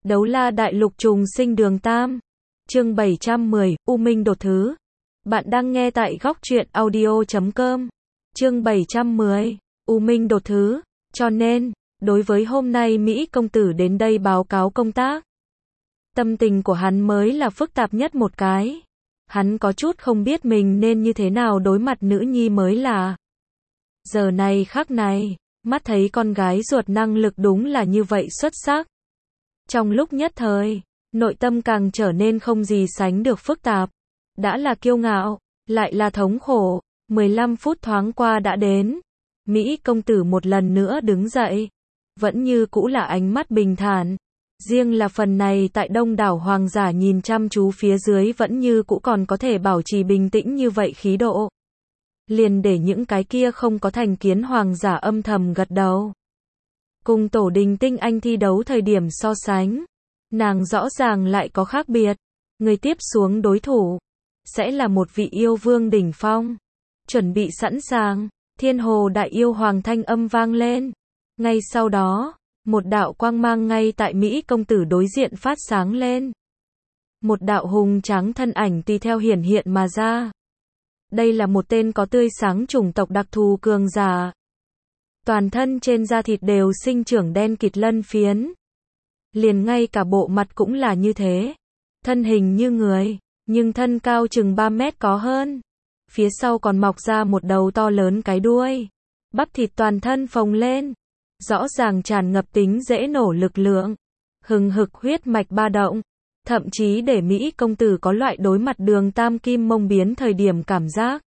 Đấu la đại lục trùng sinh đường Tam. Chương 710, U Minh đột thứ. Bạn đang nghe tại góc truyện audio.com. Chương 710, U Minh đột thứ. Cho nên, đối với hôm nay Mỹ công tử đến đây báo cáo công tác. Tâm tình của hắn mới là phức tạp nhất một cái. Hắn có chút không biết mình nên như thế nào đối mặt nữ nhi mới là. Giờ này khắc này, mắt thấy con gái ruột năng lực đúng là như vậy xuất sắc. Trong lúc nhất thời, nội tâm càng trở nên không gì sánh được phức tạp. Đã là kiêu ngạo, lại là thống khổ. 15 phút thoáng qua đã đến. Mỹ công tử một lần nữa đứng dậy. Vẫn như cũ là ánh mắt bình thản. Riêng là phần này tại đông đảo hoàng giả nhìn chăm chú phía dưới vẫn như cũ còn có thể bảo trì bình tĩnh như vậy khí độ. Liền để những cái kia không có thành kiến hoàng giả âm thầm gật đầu. Cùng tổ đình tinh anh thi đấu thời điểm so sánh, nàng rõ ràng lại có khác biệt. Người tiếp xuống đối thủ sẽ là một vị yêu vương đỉnh phong. Chuẩn bị sẵn sàng, Thiên Hồ Đại Yêu Hoàng thanh âm vang lên. Ngay sau đó, một đạo quang mang ngay tại Mỹ công tử đối diện phát sáng lên. Một đạo hùng tráng thân ảnh tùy theo hiển hiện mà ra. Đây là một tên có tươi sáng chủng tộc đặc thù cường giả. Toàn thân trên da thịt đều sinh trưởng đen kịt lân phiến. Liền ngay cả bộ mặt cũng là như thế. Thân hình như người, nhưng thân cao chừng 3 mét có hơn. Phía sau còn mọc ra một đầu to lớn cái đuôi. Bắp thịt toàn thân phồng lên. Rõ ràng tràn ngập tính dễ nổ lực lượng. Hừng hực huyết mạch ba động. Thậm chí để Mỹ công tử có loại đối mặt đường Tam kim mông biến thời điểm cảm giác.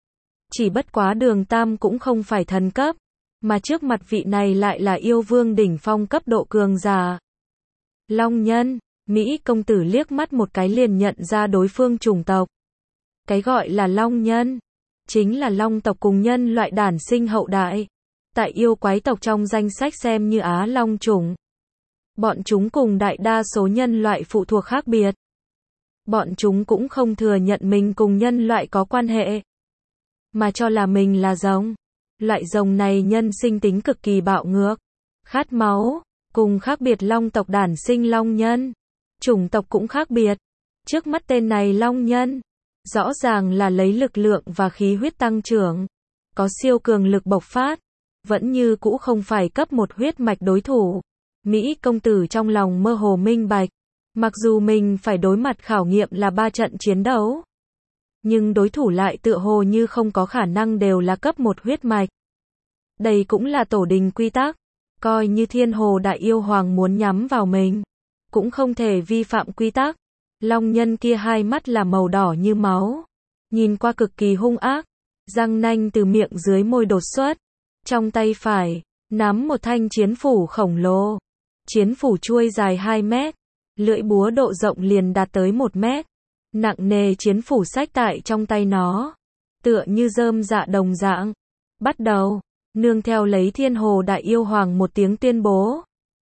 Chỉ bất quá đường Tam cũng không phải thần cấp. Mà trước mặt vị này lại là yêu vương đỉnh phong cấp độ cường giả. Long nhân, Mỹ công tử liếc mắt một cái liền nhận ra đối phương chủng tộc. Cái gọi là long nhân, chính là long tộc cùng nhân loại đản sinh hậu đại. Tại yêu quái tộc trong danh sách xem như Á Long chủng. Bọn chúng cùng đại đa số nhân loại phụ thuộc khác biệt. Bọn chúng cũng không thừa nhận mình cùng nhân loại có quan hệ, mà cho là mình là rồng. Loại rồng này nhân sinh tính cực kỳ bạo ngược, khát máu, cùng khác biệt long tộc đản sinh long nhân. Chủng tộc cũng khác biệt. Trước mắt tên này long nhân, rõ ràng là lấy lực lượng và khí huyết tăng trưởng, có siêu cường lực bộc phát, vẫn như cũ không phải cấp một huyết mạch đối thủ. Mỹ công tử trong lòng mơ hồ minh bạch, mặc dù mình phải đối mặt khảo nghiệm là 3 trận chiến đấu, nhưng đối thủ lại tựa hồ như không có khả năng đều là cấp một huyết mạch. Đây cũng là tổ đình quy tắc, coi như Thiên Hồ Đại Yêu Hoàng muốn nhắm vào mình, cũng không thể vi phạm quy tắc. Long nhân kia hai mắt là màu đỏ như máu, nhìn qua cực kỳ hung ác, răng nanh từ miệng dưới môi đột xuất, trong tay phải nắm một thanh chiến phủ khổng lồ. Chiến phủ chuôi dài 2 mét, lưỡi búa độ rộng liền đạt tới 1 mét. Nặng nề chiến phủ xách tại trong tay nó, tựa như rơm dạ đồng dạng. Bắt đầu, nương theo lấy Thiên Hồ Đại Yêu Hoàng một tiếng tuyên bố.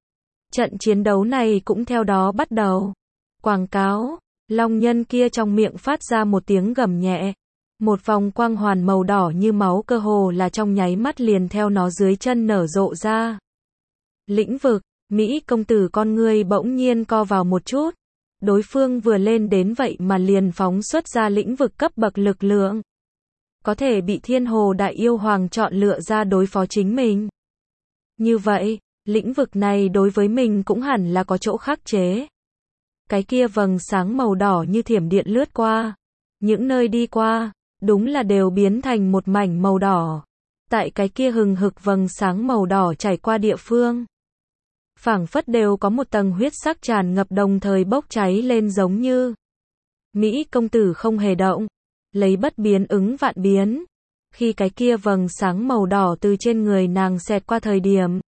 Trận chiến đấu này cũng theo đó bắt đầu. Quảng cáo, long nhân kia trong miệng phát ra một tiếng gầm nhẹ. Một vòng quang hoàn màu đỏ như máu cơ hồ là trong nháy mắt liền theo nó dưới chân nở rộ ra. Lĩnh vực, Mỹ công tử con ngươi bỗng nhiên co vào một chút. Đối phương vừa lên đến vậy mà liền phóng xuất ra lĩnh vực cấp bậc lực lượng. Có thể bị Thiên Hồ Đại Yêu Hoàng chọn lựa ra đối phó chính mình. Như vậy, lĩnh vực này đối với mình cũng hẳn là có chỗ khắc chế. Cái kia vầng sáng màu đỏ như thiểm điện lướt qua. Những nơi đi qua, đúng là đều biến thành một mảnh màu đỏ. Tại cái kia hừng hực vầng sáng màu đỏ chảy qua địa phương, phảng phất đều có một tầng huyết sắc tràn ngập đồng thời bốc cháy lên giống như. Mỹ công tử không hề động, lấy bất biến ứng vạn biến. Khi cái kia vầng sáng màu đỏ từ trên người nàng xẹt qua thời điểm,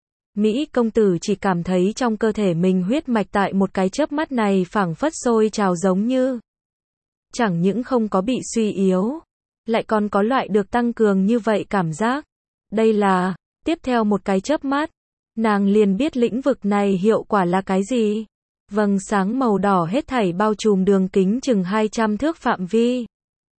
Mỹ công tử chỉ cảm thấy trong cơ thể mình huyết mạch tại một cái chớp mắt này phảng phất sôi trào giống như. Chẳng những không có bị suy yếu, lại còn có loại được tăng cường như vậy cảm giác. Đây là, tiếp theo một cái chớp mắt, nàng liền biết lĩnh vực này hiệu quả là cái gì. Vầng sáng màu đỏ hết thảy bao trùm đường kính chừng 200 thước phạm vi.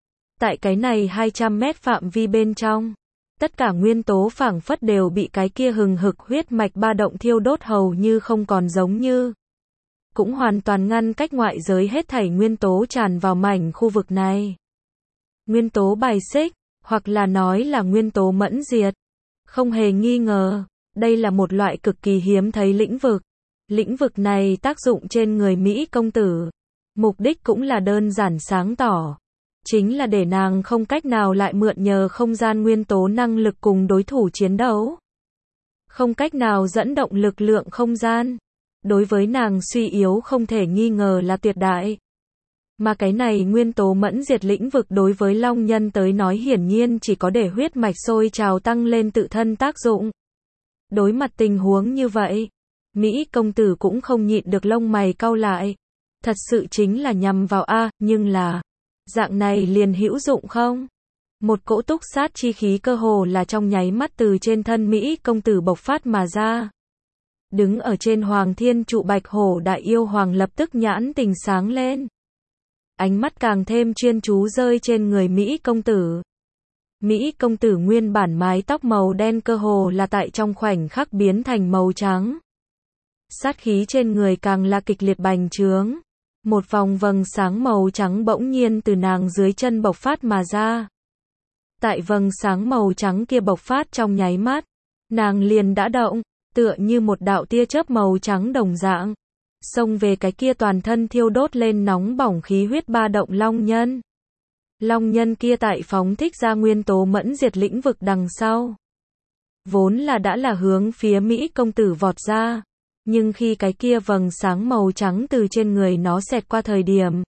Tại cái này 200 mét phạm vi bên trong, tất cả nguyên tố phảng phất đều bị cái kia hừng hực huyết mạch ba động thiêu đốt hầu như không còn giống như. cũng hoàn toàn ngăn cách ngoại giới hết thảy nguyên tố tràn vào mảnh khu vực này. Nguyên tố bài xích, hoặc là nói là nguyên tố mẫn diệt. Không hề nghi ngờ, đây là một loại cực kỳ hiếm thấy lĩnh vực. Lĩnh vực này tác dụng trên người Mỹ công tử. Mục đích cũng là đơn giản sáng tỏ. Chính là để nàng không cách nào lại mượn nhờ không gian nguyên tố năng lực cùng đối thủ chiến đấu. Không cách nào dẫn động lực lượng không gian. Đối với nàng suy yếu không thể nghi ngờ là tuyệt đại. Mà cái này nguyên tố mẫn diệt lĩnh vực đối với Long Nhân tới nói hiển nhiên chỉ có để huyết mạch sôi trào tăng lên tự thân tác dụng. Đối mặt tình huống như vậy, Mỹ công tử cũng không nhịn được lông mày cau lại. Thật sự chính là nhằm vào A, nhưng là, dạng này liền hữu dụng không? Một cỗ túc sát chi khí cơ hồ là trong nháy mắt từ trên thân Mỹ công tử bộc phát mà ra. Đứng ở trên Hoàng Thiên trụ Bạch Hổ Đại Yêu Hoàng lập tức nhãn tình sáng lên. Ánh mắt càng thêm chuyên chú rơi trên người Mỹ công tử. Mỹ công tử nguyên bản mái tóc màu đen cơ hồ là tại trong khoảnh khắc biến thành màu trắng. Sát khí trên người càng là kịch liệt bành trướng. Một vòng vầng sáng màu trắng bỗng nhiên từ nàng dưới chân bộc phát mà ra. Tại vầng sáng màu trắng kia bộc phát trong nháy mắt, nàng liền đã động, tựa như một đạo tia chớp màu trắng đồng dạng, xông về cái kia toàn thân thiêu đốt lên nóng bỏng khí huyết ba động Long Nhân. Long Nhân kia tại phóng thích ra nguyên tố mẫn diệt lĩnh vực đằng sau. Vốn là đã là hướng phía Mỹ công tử vọt ra. Nhưng khi cái kia vầng sáng màu trắng từ trên người nó xẹt qua thời điểm,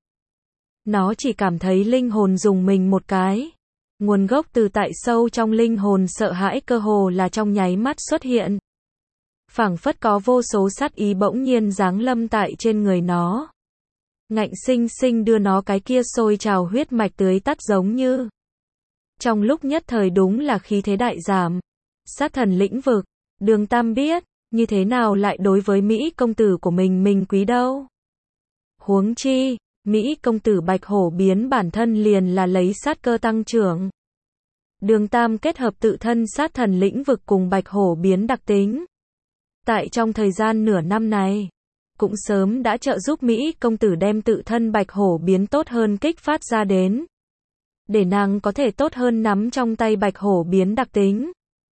nó chỉ cảm thấy linh hồn rùng mình một cái. Nguồn gốc từ tại sâu trong linh hồn sợ hãi cơ hồ là trong nháy mắt xuất hiện. Phảng phất có vô số sát ý bỗng nhiên giáng lâm tại trên người nó. Ngạnh sinh sinh đưa nó cái kia sôi trào huyết mạch tưới tắt giống như. Trong lúc nhất thời đúng là khí thế đại giảm. Sát thần lĩnh vực, Đường Tam biết, như thế nào lại đối với Mỹ công tử của mình quý đâu. Huống chi, Mỹ công tử Bạch Hổ biến bản thân liền là lấy sát cơ tăng trưởng. Đường Tam kết hợp tự thân sát thần lĩnh vực cùng Bạch Hổ biến đặc tính. Tại trong thời gian nửa năm này, cũng sớm đã trợ giúp Mỹ công tử đem tự thân Bạch Hổ biến tốt hơn kích phát ra đến. Để nàng có thể tốt hơn nắm trong tay Bạch Hổ biến đặc tính.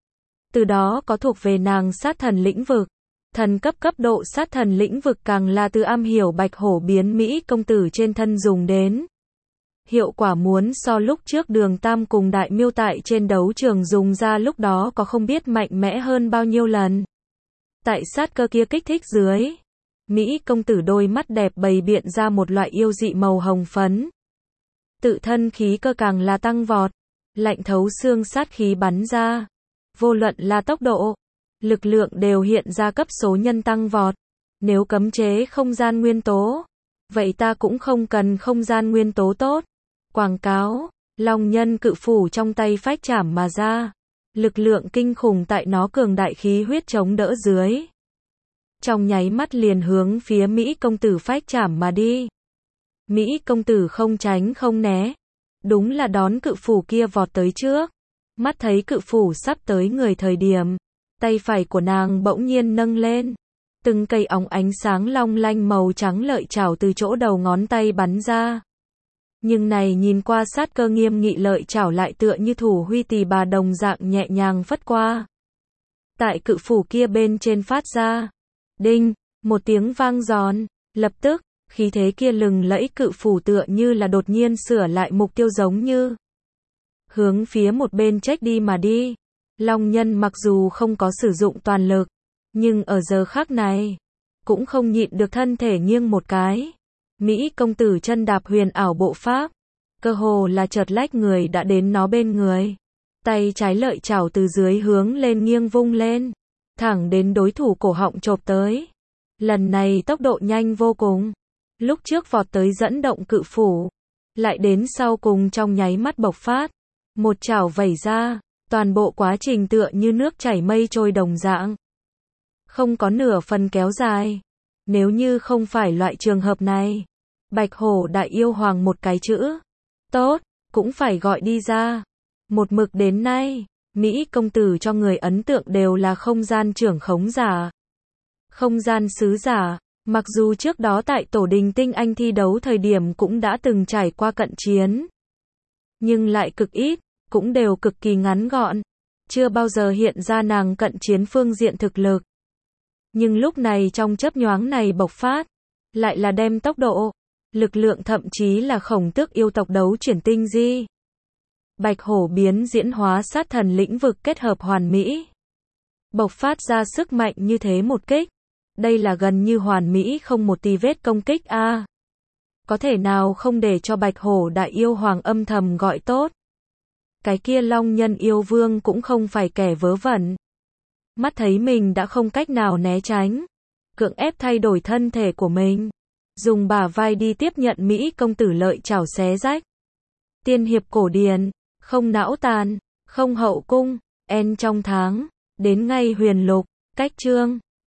Từ đó có thuộc về nàng sát thần lĩnh vực. Thần cấp độ sát thần lĩnh vực càng là từ am hiểu Bạch Hổ biến Mỹ công tử trên thân dùng đến. Hiệu quả muốn so lúc trước Đường Tam cùng Đại Miêu tại trên đấu trường dùng ra lúc đó có không biết mạnh mẽ hơn bao nhiêu lần. Tại sát cơ kia kích thích dưới, Mỹ công tử đôi mắt đẹp bày biện ra một loại yêu dị màu hồng phấn. Tự thân khí cơ càng là tăng vọt, lạnh thấu xương sát khí bắn ra. Vô luận là tốc độ, lực lượng đều hiện ra cấp số nhân tăng vọt. Nếu cấm chế không gian nguyên tố, vậy ta cũng không cần không gian nguyên tố tốt. Quảng cáo, Long Nhân cự phủ trong tay phách chảm mà ra. Lực lượng kinh khủng tại nó cường đại khí huyết chống đỡ dưới. Trong nháy mắt liền hướng phía Mỹ công tử phách chảm mà đi. Mỹ công tử không tránh không né. Đúng là đón cự phủ kia vọt tới trước. Mắt thấy cự phủ sắp tới người thời điểm, tay phải của nàng bỗng nhiên nâng lên. Từng cây óng ánh sáng long lanh màu trắng lợi chảo từ chỗ đầu ngón tay bắn ra. Nhưng này nhìn qua sát cơ nghiêm nghị lợi chảo lại tựa như thủ huy tỳ bà đồng dạng nhẹ nhàng phất qua. Tại cự phủ kia bên trên phát ra. Đinh, một tiếng vang giòn, lập tức, khí thế kia lừng lẫy cự phủ tựa như là đột nhiên sửa lại mục tiêu giống như. Hướng phía một bên trách đi mà đi. Long Nhân mặc dù không có sử dụng toàn lực, nhưng ở giờ khắc này, cũng không nhịn được thân thể nghiêng một cái. Mỹ công tử chân đạp huyền ảo bộ pháp, cơ hồ là chợt lách người đã đến nó bên người. Tay trái lợi chảo từ dưới hướng lên nghiêng vung lên, thẳng đến đối thủ cổ họng chộp tới. Lần này tốc độ nhanh vô cùng. Lúc trước vọt tới dẫn động cự phủ, lại đến sau cùng trong nháy mắt bộc phát. Một chảo vẩy ra, toàn bộ quá trình tựa như nước chảy mây trôi đồng dạng. Không có nửa phần kéo dài. Nếu như không phải loại trường hợp này, Bạch Hổ Đại Yêu Hoàng một cái chữ tốt, cũng phải gọi đi ra. Một mực đến nay, Mỹ công tử cho người ấn tượng đều là không gian trưởng khống giả, không gian sứ giả, Mặc dù trước đó tại tổ đình tinh anh thi đấu thời điểm cũng đã từng trải qua cận chiến, nhưng lại cực ít, cũng đều cực kỳ ngắn gọn, chưa bao giờ hiện ra nàng cận chiến phương diện thực lực. Nhưng lúc này trong chớp nhoáng này bộc phát, lại là đem tốc độ, lực lượng thậm chí là khổng tước yêu tộc đấu chuyển tinh di. Bạch hổ biến diễn hóa sát thần lĩnh vực kết hợp hoàn mỹ. Bộc phát ra sức mạnh như thế một kích. Đây là gần như hoàn mỹ không một tì vết công kích a. Có thể nào không để cho bạch hổ đại yêu hoàng âm thầm gọi tốt. Cái kia long nhân yêu vương cũng không phải kẻ vớ vẩn. Mắt thấy mình đã không cách nào né tránh. Cưỡng ép thay đổi thân thể của mình. Dùng bả vai đi tiếp nhận Mỹ công tử lợi chảo xé rách. Tiên hiệp cổ điển, không não tàn, không hậu cung, en trong tháng, đến ngay huyền lục, cách chương.